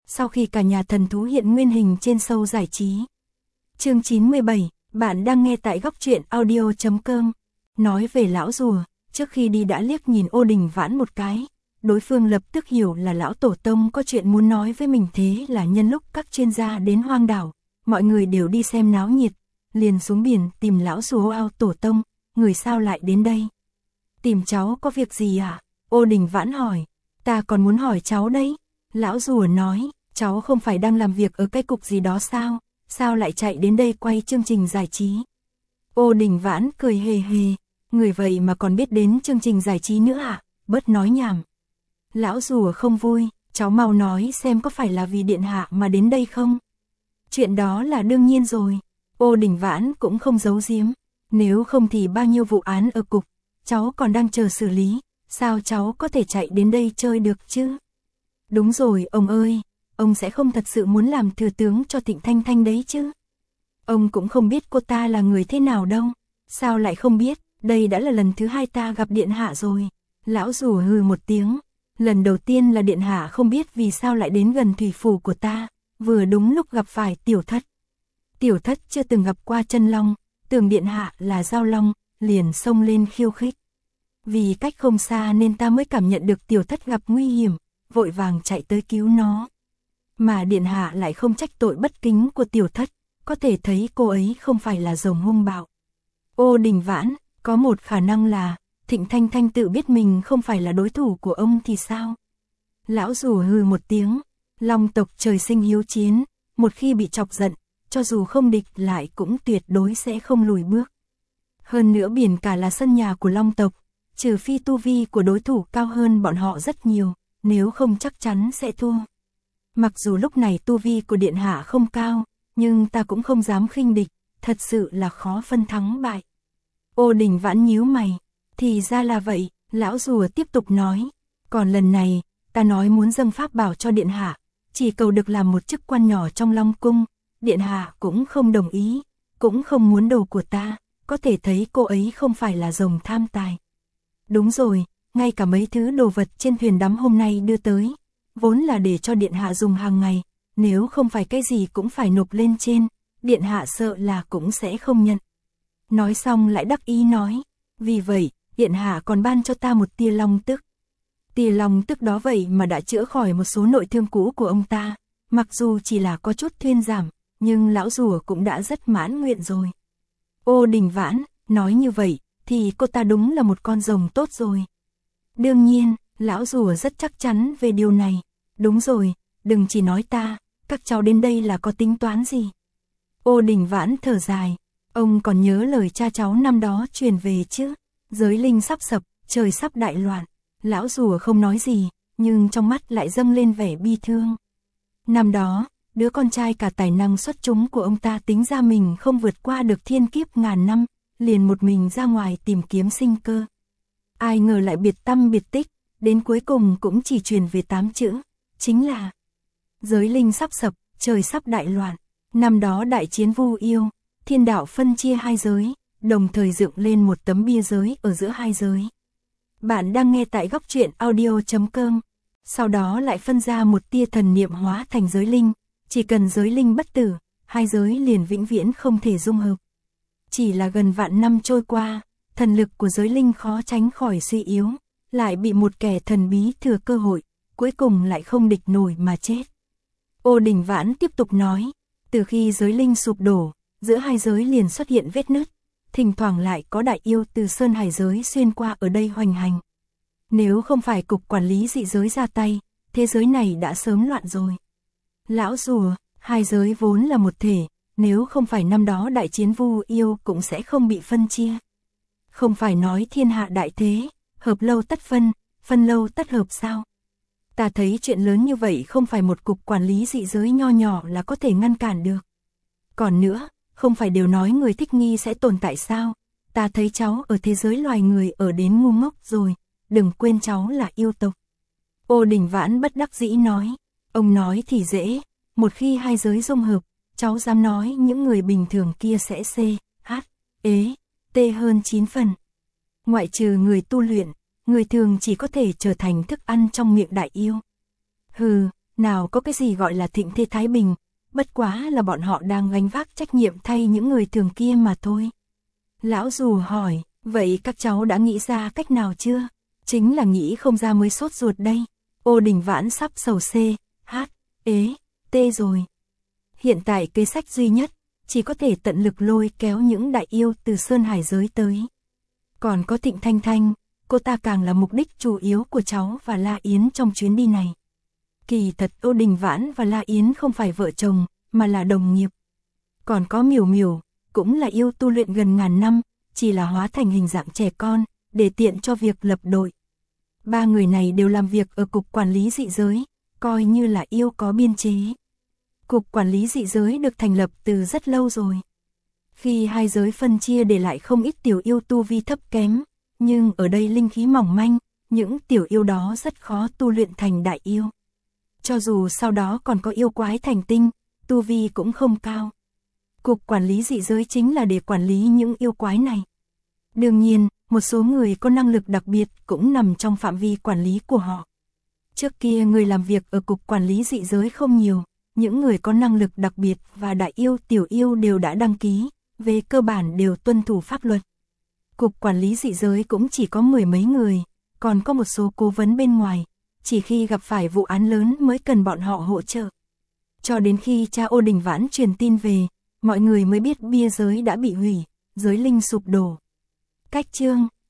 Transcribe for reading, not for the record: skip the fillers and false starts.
sau khi cả nhà thần thú hiện nguyên hình trên show giải trí. Chương 97, bạn đang nghe tại góc truyện audio.com. Nói về lão rùa, trước khi đi đã liếc nhìn Ô Đình Vãn một cái. Đối phương lập tức hiểu là lão tổ tông có chuyện muốn nói với mình, thế là nhân lúc các chuyên gia đến hoang đảo, mọi người đều đi xem náo nhiệt, liền xuống biển tìm lão rùa ao tổ tông, người sao lại đến đây? Tìm cháu có việc gì à? Ô Đình Vãn hỏi. Ta còn muốn hỏi cháu đấy. Lão rùa nói, cháu không phải đang làm việc ở cái cục gì đó sao? Sao lại chạy đến đây quay chương trình giải trí? Ô Đình Vãn cười hề hề, người vậy mà còn biết đến chương trình giải trí nữa à? Bớt nói nhảm. Lão rùa không vui, cháu mau nói xem có phải là vì điện hạ mà đến đây không? Chuyện đó là đương nhiên rồi. Ô Đình Vãn cũng không giấu giếm, nếu không thì bao nhiêu vụ án ở cục, cháu còn đang chờ xử lý, sao cháu có thể chạy đến đây chơi được chứ? Đúng rồi ông ơi, ông sẽ không thật sự muốn làm thừa tướng cho Thịnh Thanh Thanh đấy chứ? Ông cũng không biết cô ta là người thế nào đâu. Sao lại không biết, đây đã là lần thứ hai ta gặp điện hạ rồi. Lão rùa hừ một tiếng, lần đầu tiên là điện hạ không biết vì sao lại đến gần thủy phủ của ta, vừa đúng lúc gặp phải tiểu thất. Tiểu thất chưa từng gặp qua chân long, tưởng điện hạ là giao long, liền xông lên khiêu khích. Vì cách không xa nên ta mới cảm nhận được tiểu thất gặp nguy hiểm, vội vàng chạy tới cứu nó. Mà điện hạ lại không trách tội bất kính của tiểu thất, có thể thấy cô ấy không phải là rồng hung bạo. Ô Đình Vãn, có một khả năng là Thịnh Thanh Thanh tự biết mình không phải là đối thủ của ông thì sao? Lão rùa hừ một tiếng, long tộc trời sinh hiếu chiến, một khi bị chọc giận, cho dù không địch lại cũng tuyệt đối sẽ không lùi bước. Hơn nữa biển cả là sân nhà của long tộc, trừ phi tu vi của đối thủ cao hơn bọn họ rất nhiều, nếu không chắc chắn sẽ thua. Mặc dù lúc này tu vi của điện hạ không cao, nhưng ta cũng không dám khinh địch, thật sự là khó phân thắng bại. Ô Đình Vãn nhíu mày, thì ra là vậy, lão rùa tiếp tục nói, còn lần này, ta nói muốn dâng pháp bảo cho điện hạ, chỉ cầu được làm một chức quan nhỏ trong Long Cung, điện hạ cũng không đồng ý, cũng không muốn đồ của ta, có thể thấy cô ấy không phải là rồng tham tài. Đúng rồi, ngay cả mấy thứ đồ vật trên thuyền đắm hôm nay đưa tới, vốn là để cho điện hạ dùng hàng ngày, nếu không phải cái gì cũng phải nộp lên trên, điện hạ sợ là cũng sẽ không nhận. Nói xong lại đắc ý nói, vì vậy, điện hạ còn ban cho ta một tia long tức. Tia long tức đó vậy mà đã chữa khỏi một số nội thương cũ của ông ta, mặc dù chỉ là có chút thuyên giảm, nhưng lão rùa cũng đã rất mãn nguyện rồi. Ô Đình Vãn, nói như vậy, thì cô ta đúng là một con rồng tốt rồi. Đương nhiên, lão rùa rất chắc chắn về điều này. Đúng rồi, đừng chỉ nói ta, các cháu đến đây là có tính toán gì? Ô Đình Vãn thở dài, ông còn nhớ lời cha cháu năm đó truyền về chứ? Giới linh sắp sập, trời sắp đại loạn. Lão rùa không nói gì, nhưng trong mắt lại dâng lên vẻ bi thương. Năm đó, đứa con trai cả tài năng xuất chúng của ông ta tính ra mình không vượt qua được thiên kiếp ngàn năm, liền một mình ra ngoài tìm kiếm sinh cơ. Ai ngờ lại biệt tâm biệt tích, đến cuối cùng cũng chỉ truyền về 8 chữ, chính là giới linh sắp sập, trời sắp đại loạn. Năm đó đại chiến Vu Yêu, thiên đạo phân chia hai giới, đồng thời dựng lên một tấm bia giới ở giữa hai giới. Bạn đang nghe tại góc truyện audio.com. Sau đó lại phân ra một tia thần niệm hóa thành giới linh, chỉ cần giới linh bất tử, hai giới liền vĩnh viễn không thể dung hợp. Chỉ là gần vạn năm trôi qua, thần lực của giới linh khó tránh khỏi suy yếu, lại bị một kẻ thần bí thừa cơ hội, cuối cùng lại không địch nổi mà chết. Ô Đình Vãn tiếp tục nói, từ khi giới linh sụp đổ, giữa hai giới liền xuất hiện vết nứt, thỉnh thoảng lại có đại yêu từ sơn hải giới xuyên qua ở đây hoành hành. Nếu không phải cục quản lý dị giới ra tay, thế giới này đã sớm loạn rồi. Lão rùa, hai giới vốn là một thể, nếu không phải năm đó đại chiến Vu Yêu cũng sẽ không bị phân chia. Không phải nói thiên hạ đại thế, hợp lâu tất phân, phân lâu tất hợp sao? Ta thấy chuyện lớn như vậy không phải một cục quản lý dị giới nho nhỏ là có thể ngăn cản được. Còn nữa, không phải đều nói người thích nghi sẽ tồn tại sao? Ta thấy cháu ở thế giới loài người ở đến ngu ngốc rồi, đừng quên cháu là yêu tộc. Ô Đình Vãn bất đắc dĩ nói, ông nói thì dễ, một khi hai giới dung hợp, cháu dám nói những người bình thường kia sẽ C, H, ế, T hơn 9 phần. Ngoại trừ người tu luyện, người thường chỉ có thể trở thành thức ăn trong miệng đại yêu. Hừ, Nào có cái gì gọi là thịnh thế thái bình, bất quá là bọn họ đang gánh vác trách nhiệm thay những người thường kia mà thôi. Lão dù hỏi, vậy các cháu đã nghĩ ra cách nào chưa? Chính là nghĩ không ra mới sốt ruột đây. Ô Đình Vãn sắp sầu C, H, ế, T rồi. Hiện tại kế sách duy nhất, chỉ có thể tận lực lôi kéo những đại yêu từ Sơn Hải giới tới. Còn có Thịnh Thanh Thanh, cô ta càng là mục đích chủ yếu của cháu và La Yến trong chuyến đi này. Kỳ thật Ô Đình Vãn và La Yến không phải vợ chồng, mà là đồng nghiệp. Còn có Miểu Miểu, cũng là yêu tu luyện gần ngàn năm, chỉ là hóa thành hình dạng trẻ con, để tiện cho việc lập đội. Ba người này đều làm việc ở Cục Quản lý Dị Giới, coi như là yêu có biên chế. Cục Quản lý Dị Giới được thành lập từ rất lâu rồi. Khi hai giới phân chia để lại không ít tiểu yêu tu vi thấp kém, nhưng ở đây linh khí mỏng manh, những tiểu yêu đó rất khó tu luyện thành đại yêu. Cho dù sau đó còn có yêu quái thành tinh, tu vi cũng không cao. Cục Quản lý Dị Giới chính là để quản lý những yêu quái này. Đương nhiên, một số người có năng lực đặc biệt cũng nằm trong phạm vi quản lý của họ. Trước kia người làm việc ở Cục Quản lý Dị Giới không nhiều, những người có năng lực đặc biệt và đại yêu tiểu yêu đều đã đăng ký, về cơ bản đều tuân thủ pháp luật. Cục Quản lý Dị Giới cũng chỉ có 10 mấy người, còn có một số cố vấn bên ngoài, chỉ khi gặp phải vụ án lớn mới cần bọn họ hỗ trợ. Cho đến khi cha Ô Đình Vãn truyền tin về, mọi người mới biết bia giới đã bị hủy, giới linh sụp đổ. Cách chương